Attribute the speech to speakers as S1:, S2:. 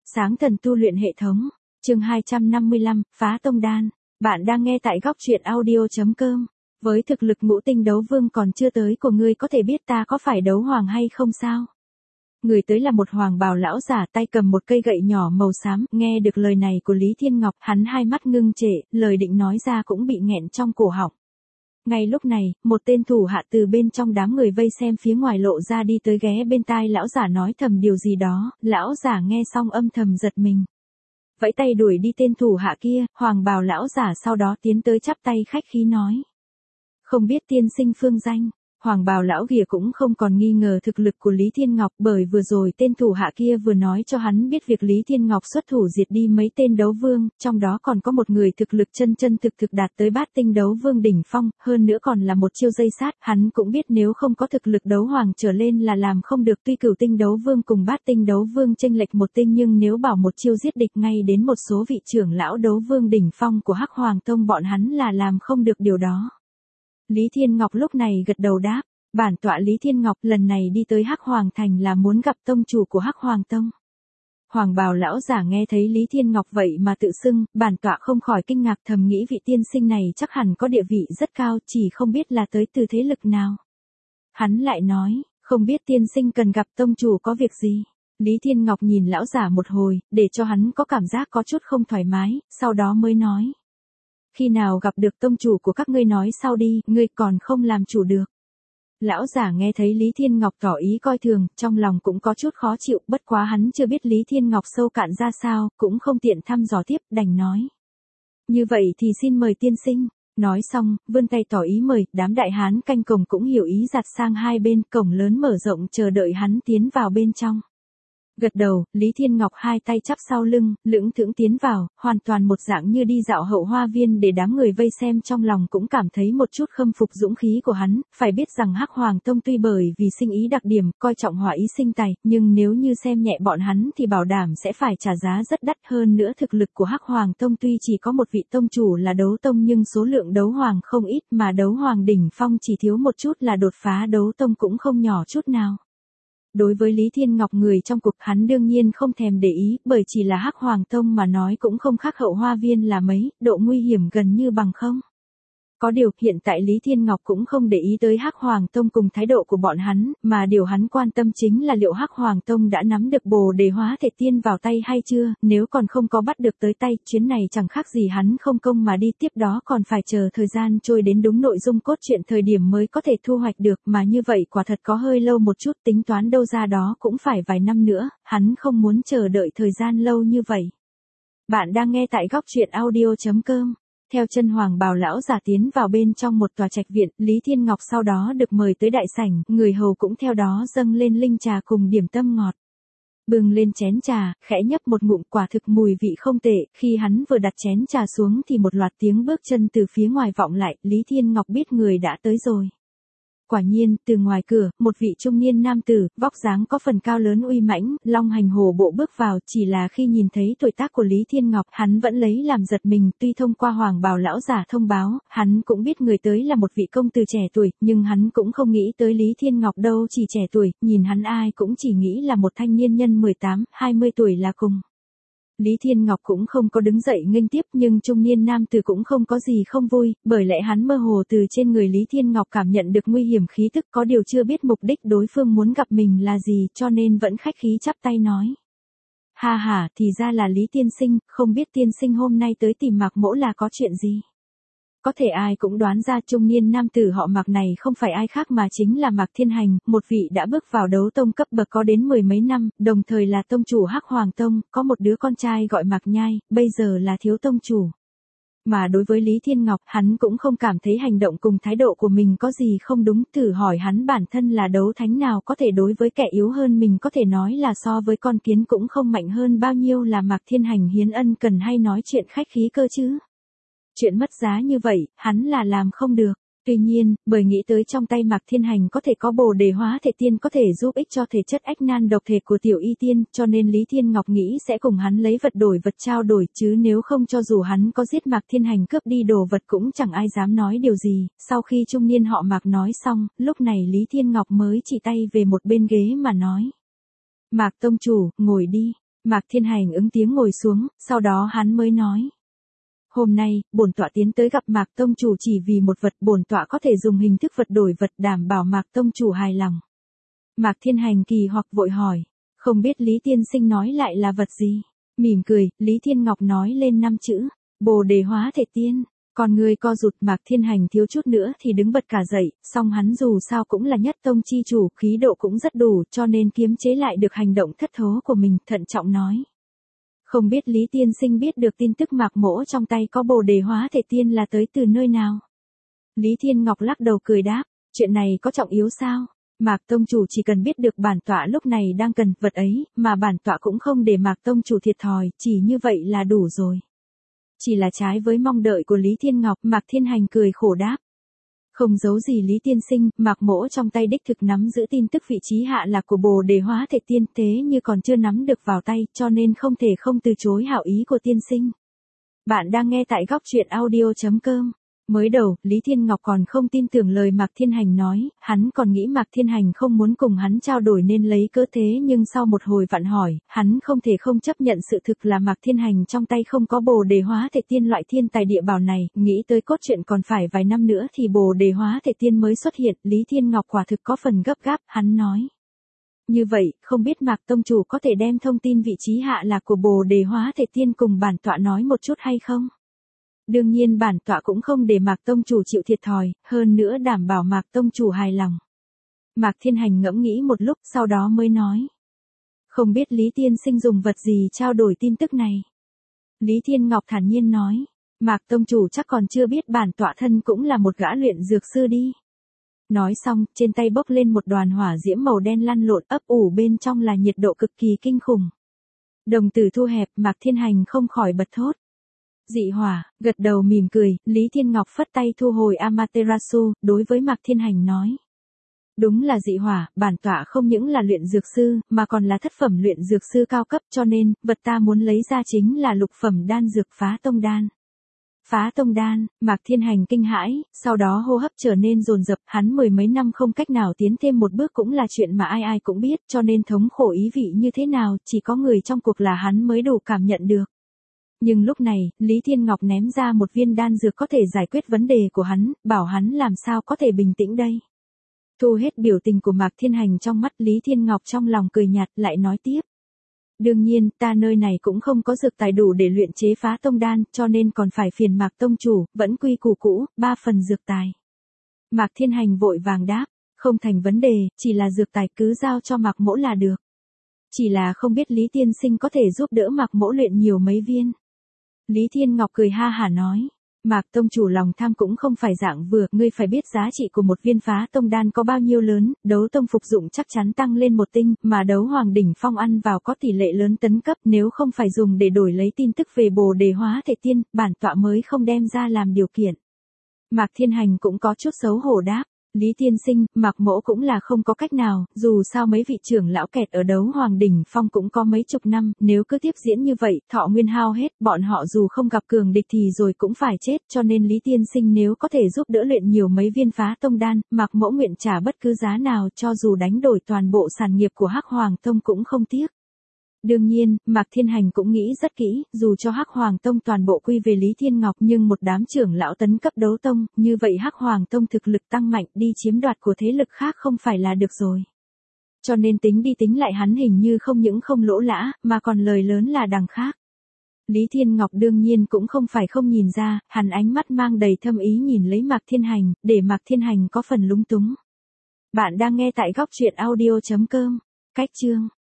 S1: Sáng thần tu luyện hệ thống, chương 255, phá tông đan. Bạn đang nghe tại góc truyện audio.com. Với thực lực ngũ tinh đấu vương còn chưa tới của ngươi có thể biết ta có phải đấu hoàng hay không sao? Người tới là một hoàng bào lão giả tay cầm một cây gậy nhỏ màu xám, nghe được lời này của Lý Thiên Ngọc, hắn hai mắt ngưng trệ, lời định nói ra cũng bị nghẹn trong cổ họng. Ngay lúc này, một tên thủ hạ từ bên trong đám người vây xem phía ngoài lộ ra đi tới ghé bên tai lão giả nói thầm điều gì đó, lão giả nghe xong âm thầm giật mình. Vẫy tay đuổi đi tên thủ hạ kia, hoàng bào lão giả sau đó tiến tới chắp tay khách khí nói. Không biết tiên sinh phương danh. Hoàng bào lão kia cũng không còn nghi ngờ thực lực của Lý Thiên Ngọc bởi vừa rồi tên thủ hạ kia vừa nói cho hắn biết việc Lý Thiên Ngọc xuất thủ diệt đi mấy tên đấu vương, trong đó còn có một người thực lực chân thực đạt tới bát tinh đấu vương đỉnh phong, hơn nữa còn là một chiêu dây sát, hắn cũng biết nếu không có thực lực đấu hoàng trở lên là làm không được, tuy cửu tinh đấu vương cùng bát tinh đấu vương chênh lệch một tinh nhưng nếu bảo một chiêu giết địch ngay đến một số vị trưởng lão đấu vương đỉnh phong của Hắc Hoàng Tông bọn hắn là làm không được điều đó. Lý Thiên Ngọc lúc này gật đầu đáp, bản tọa Lý Thiên Ngọc lần này đi tới Hắc Hoàng Thành là muốn gặp tông chủ của Hắc Hoàng Tông. Hoàng bào lão giả nghe thấy Lý Thiên Ngọc vậy mà tự xưng, bản tọa không khỏi kinh ngạc thầm nghĩ vị tiên sinh này chắc hẳn có địa vị rất cao chỉ không biết là tới từ thế lực nào. Hắn lại nói, không biết tiên sinh cần gặp tông chủ có việc gì. Lý Thiên Ngọc nhìn lão giả một hồi, để cho hắn có cảm giác có chút không thoải mái, sau đó mới nói. Khi nào gặp được tông chủ của các ngươi nói sau đi, ngươi còn không làm chủ được. Lão giả nghe thấy Lý Thiên Ngọc tỏ ý coi thường, trong lòng cũng có chút khó chịu, bất quá hắn chưa biết Lý Thiên Ngọc sâu cạn ra sao, cũng không tiện thăm dò tiếp, đành nói. Như vậy thì xin mời tiên sinh. Nói xong, vươn tay tỏ ý mời, đám đại hán canh cổng cũng hiểu ý giặt sang hai bên, cổng lớn mở rộng chờ đợi hắn tiến vào bên trong. Gật đầu, Lý Thiên Ngọc hai tay chắp sau lưng, lững thững tiến vào, hoàn toàn một dạng như đi dạo hậu hoa viên để đám người vây xem trong lòng cũng cảm thấy một chút khâm phục dũng khí của hắn, phải biết rằng Hắc Hoàng Tông tuy bởi vì sinh ý đặc điểm, coi trọng hỏa ý sinh tài, nhưng nếu như xem nhẹ bọn hắn thì bảo đảm sẽ phải trả giá rất đắt hơn nữa thực lực của Hắc Hoàng Tông tuy chỉ có một vị tông chủ là đấu tông nhưng số lượng đấu hoàng không ít mà đấu hoàng đỉnh phong chỉ thiếu một chút là đột phá đấu tông cũng không nhỏ chút nào. Đối với Lý Thiên Ngọc người trong cuộc hắn đương nhiên không thèm để ý, bởi chỉ là Hắc Hoàng Tông mà nói cũng không khác hậu hoa viên là mấy, độ nguy hiểm gần như bằng không. Có điều, hiện tại Lý Thiên Ngọc cũng không để ý tới Hắc Hoàng Tông cùng thái độ của bọn hắn, mà điều hắn quan tâm chính là liệu Hắc Hoàng Tông đã nắm được Bồ Đề Hóa Thể Tiên vào tay hay chưa, nếu còn không có bắt được tới tay, chuyến này chẳng khác gì hắn không công mà đi, tiếp đó còn phải chờ thời gian trôi đến đúng nội dung cốt truyện thời điểm mới có thể thu hoạch được, mà như vậy quả thật có hơi lâu một chút, tính toán đâu ra đó cũng phải vài năm nữa, hắn không muốn chờ đợi thời gian lâu như vậy. Bạn đang nghe tại góc truyện audio.com. Theo chân hoàng bào lão giả tiến vào bên trong một tòa trạch viện, Lý Thiên Ngọc sau đó được mời tới đại sảnh, người hầu cũng theo đó dâng lên linh trà cùng điểm tâm ngọt. Bưng lên chén trà, khẽ nhấp một ngụm quả thực mùi vị không tệ, khi hắn vừa đặt chén trà xuống thì một loạt tiếng bước chân từ phía ngoài vọng lại, Lý Thiên Ngọc biết người đã tới rồi. Quả nhiên, từ ngoài cửa, một vị trung niên nam tử, vóc dáng có phần cao lớn uy mãnh, long hành hổ bộ bước vào, chỉ là khi nhìn thấy tuổi tác của Lý Thiên Ngọc, hắn vẫn lấy làm giật mình, tuy thông qua hoàng bào lão giả thông báo, hắn cũng biết người tới là một vị công tử trẻ tuổi, nhưng hắn cũng không nghĩ tới Lý Thiên Ngọc đâu chỉ trẻ tuổi, nhìn hắn ai cũng chỉ nghĩ là một thanh niên nhân 18, 20 tuổi là cùng. Lý Thiên Ngọc cũng không có đứng dậy nghênh tiếp nhưng trung niên nam tử cũng không có gì không vui, bởi lẽ hắn mơ hồ từ trên người Lý Thiên Ngọc cảm nhận được nguy hiểm khí tức, có điều chưa biết mục đích đối phương muốn gặp mình là gì cho nên vẫn khách khí chắp tay nói. Ha ha, thì ra là Lý tiên sinh, không biết tiên sinh hôm nay tới tìm Mạc Mỗ là có chuyện gì? Có thể ai cũng đoán ra trung niên nam tử họ Mạc này không phải ai khác mà chính là Mạc Thiên Hành, một vị đã bước vào đấu tông cấp bậc có đến 10 mấy năm, đồng thời là tông chủ Hắc Hoàng Tông, có một đứa con trai gọi Mạc Nhai, bây giờ là thiếu tông chủ. Mà đối với Lý Thiên Ngọc, hắn cũng không cảm thấy hành động cùng thái độ của mình có gì không đúng, thử hỏi hắn bản thân là đấu thánh nào có thể đối với kẻ yếu hơn mình có thể nói là so với con kiến cũng không mạnh hơn bao nhiêu là Mạc Thiên Hành hiến ân cần hay nói chuyện khách khí cơ chứ. Chuyện mất giá như vậy, hắn là làm không được. Tuy nhiên, bởi nghĩ tới trong tay Mạc Thiên Hành có thể có Bồ Đề Hóa Thể Tiên có thể giúp ích cho thể chất ách nan độc thể của tiểu y tiên, cho nên Lý Thiên Ngọc nghĩ sẽ cùng hắn lấy vật đổi vật trao đổi, chứ nếu không cho dù hắn có giết Mạc Thiên Hành cướp đi đồ vật cũng chẳng ai dám nói điều gì. Sau khi trung niên họ Mạc nói xong, lúc này Lý Thiên Ngọc mới chỉ tay về một bên ghế mà nói. Mạc tông chủ, ngồi đi. Mạc Thiên Hành ứng tiếng ngồi xuống, sau đó hắn mới nói. Hôm nay, bổn tọa tiến tới gặp Mạc tông chủ chỉ vì một vật, bổn tọa có thể dùng hình thức vật đổi vật đảm bảo Mạc tông chủ hài lòng. Mạc Thiên Hành kỳ hoặc vội hỏi, không biết Lý tiên sinh nói lại là vật gì? Mỉm cười, Lý Thiên Ngọc nói lên 5 chữ, Bồ Đề Hóa Thể Tiên. Còn người co rụt, Mạc Thiên Hành thiếu chút nữa thì đứng bật cả dậy, song hắn dù sao cũng là nhất tông chi chủ, khí độ cũng rất đủ, cho nên kiềm chế lại được hành động thất thố của mình, thận trọng nói. Không biết Lý tiên sinh biết được tin tức Mạc mỗ trong tay có Bồ Đề Hóa Thể Tiên là tới từ nơi nào? Lý Thiên Ngọc lắc đầu cười đáp, chuyện này có trọng yếu sao? Mạc tông chủ chỉ cần biết được bản tọa lúc này đang cần vật ấy, mà bản tọa cũng không để Mạc tông chủ thiệt thòi, chỉ như vậy là đủ rồi. Chỉ là trái với mong đợi của Lý Thiên Ngọc, Mạc Thiên Hành cười khổ đáp. Không giấu gì Lý tiên sinh, Mạc mỗ trong tay đích thực nắm giữ tin tức vị trí hạ lạc của Bồ Đề Hóa Thể Tiên, thế như còn chưa nắm được vào tay, cho nên không thể không từ chối hảo ý của tiên sinh. Bạn đang nghe tại góc truyện audio.com. Mới đầu, Lý Thiên Ngọc còn không tin tưởng lời Mạc Thiên Hành nói, hắn còn nghĩ Mạc Thiên Hành không muốn cùng hắn trao đổi nên lấy cớ thế, nhưng sau một hồi vặn hỏi, hắn không thể không chấp nhận sự thực là Mạc Thiên Hành trong tay không có Bồ Đề Hóa Thể Tiên loại thiên tài địa bảo này, nghĩ tới cốt truyện còn phải vài năm nữa thì Bồ Đề Hóa Thể Tiên mới xuất hiện, Lý Thiên Ngọc quả thực có phần gấp gáp, hắn nói. Như vậy, không biết Mạc tông chủ có thể đem thông tin vị trí hạ lạc của Bồ Đề Hóa Thể Tiên cùng bản tọa nói một chút hay không? Đương nhiên bản tọa cũng không để Mạc tông chủ chịu thiệt thòi, hơn nữa đảm bảo Mạc tông chủ hài lòng. Mạc Thiên Hành ngẫm nghĩ một lúc, sau đó mới nói. Không biết Lý tiên sinh dùng vật gì trao đổi tin tức này? Lý Thiên Ngọc thản nhiên nói. Mạc tông chủ chắc còn chưa biết bản tọa thân cũng là một gã luyện dược sư đi. Nói xong, trên tay bốc lên một đoàn hỏa diễm màu đen lăn lộn, ấp ủ bên trong là nhiệt độ cực kỳ kinh khủng. Đồng tử thu hẹp, Mạc Thiên Hành không khỏi bật thốt. Dị hỏa, gật đầu mỉm cười, Lý Thiên Ngọc phất tay thu hồi Amaterasu, đối với Mạc Thiên Hành nói. Đúng là dị hỏa, bản tọa không những là luyện dược sư, mà còn là thất phẩm luyện dược sư cao cấp, cho nên, vật ta muốn lấy ra chính là lục phẩm đan dược Phá Tông Đan. Phá Tông Đan, Mạc Thiên Hành kinh hãi, sau đó hô hấp trở nên dồn dập, hắn 10 mấy năm không cách nào tiến thêm một bước cũng là chuyện mà ai ai cũng biết, cho nên thống khổ ý vị như thế nào, chỉ có người trong cuộc là hắn mới đủ cảm nhận được. Nhưng lúc này, Lý Thiên Ngọc ném ra một viên đan dược có thể giải quyết vấn đề của hắn, bảo hắn làm sao có thể bình tĩnh đây. Thu hết biểu tình của Mạc Thiên Hành trong mắt, Lý Thiên Ngọc trong lòng cười nhạt, lại nói tiếp. Đương nhiên, ta nơi này cũng không có dược tài đủ để luyện chế Phá Tông Đan, cho nên còn phải phiền Mạc tông chủ, vẫn quy củ cũ, 3 phần dược tài. Mạc Thiên Hành vội vàng đáp, không thành vấn đề, chỉ là dược tài cứ giao cho Mạc mỗ là được. Chỉ là không biết Lý tiên sinh có thể giúp đỡ Mạc mỗ luyện nhiều mấy viên. Lý Thiên Ngọc cười ha hả nói, Mạc tông chủ lòng tham cũng không phải dạng vừa, ngươi phải biết giá trị của một viên Phá Tông Đan có bao nhiêu lớn, đấu tông phục dụng chắc chắn tăng lên 1 tinh, mà đấu hoàng đỉnh phong ăn vào có tỷ lệ lớn tấn cấp, nếu không phải dùng để đổi lấy tin tức về Bồ Đề Hóa Thể Tiên, bản tọa mới không đem ra làm điều kiện. Mạc Thiên Hành cũng có chút xấu hổ đáp. Lý tiên sinh, Mạc mỗ cũng là không có cách nào, dù sao mấy vị trưởng lão kẹt ở đấu hoàng đỉnh phong cũng có mấy chục năm, nếu cứ tiếp diễn như vậy, thọ nguyên hao hết, bọn họ dù không gặp cường địch thì rồi cũng phải chết, cho nên Lý tiên sinh nếu có thể giúp đỡ luyện nhiều mấy viên Phá Tông Đan, Mạc mỗ nguyện trả bất cứ giá nào, cho dù đánh đổi toàn bộ sản nghiệp của Hắc Hoàng Tông cũng không tiếc. Đương nhiên, Mạc Thiên Hành cũng nghĩ rất kỹ, dù cho Hắc Hoàng Tông toàn bộ quy về Lý Thiên Ngọc nhưng một đám trưởng lão tấn cấp đấu tông, như vậy Hắc Hoàng Tông thực lực tăng mạnh đi chiếm đoạt của thế lực khác không phải là được rồi. Cho nên tính đi tính lại hắn hình như không những không lỗ lã, mà còn lời lớn là đằng khác. Lý Thiên Ngọc đương nhiên cũng không phải không nhìn ra, hắn ánh mắt mang đầy thâm ý nhìn lấy Mạc Thiên Hành, để Mạc Thiên Hành có phần lúng túng. Bạn đang nghe tại góc truyện audio.com. Cách chương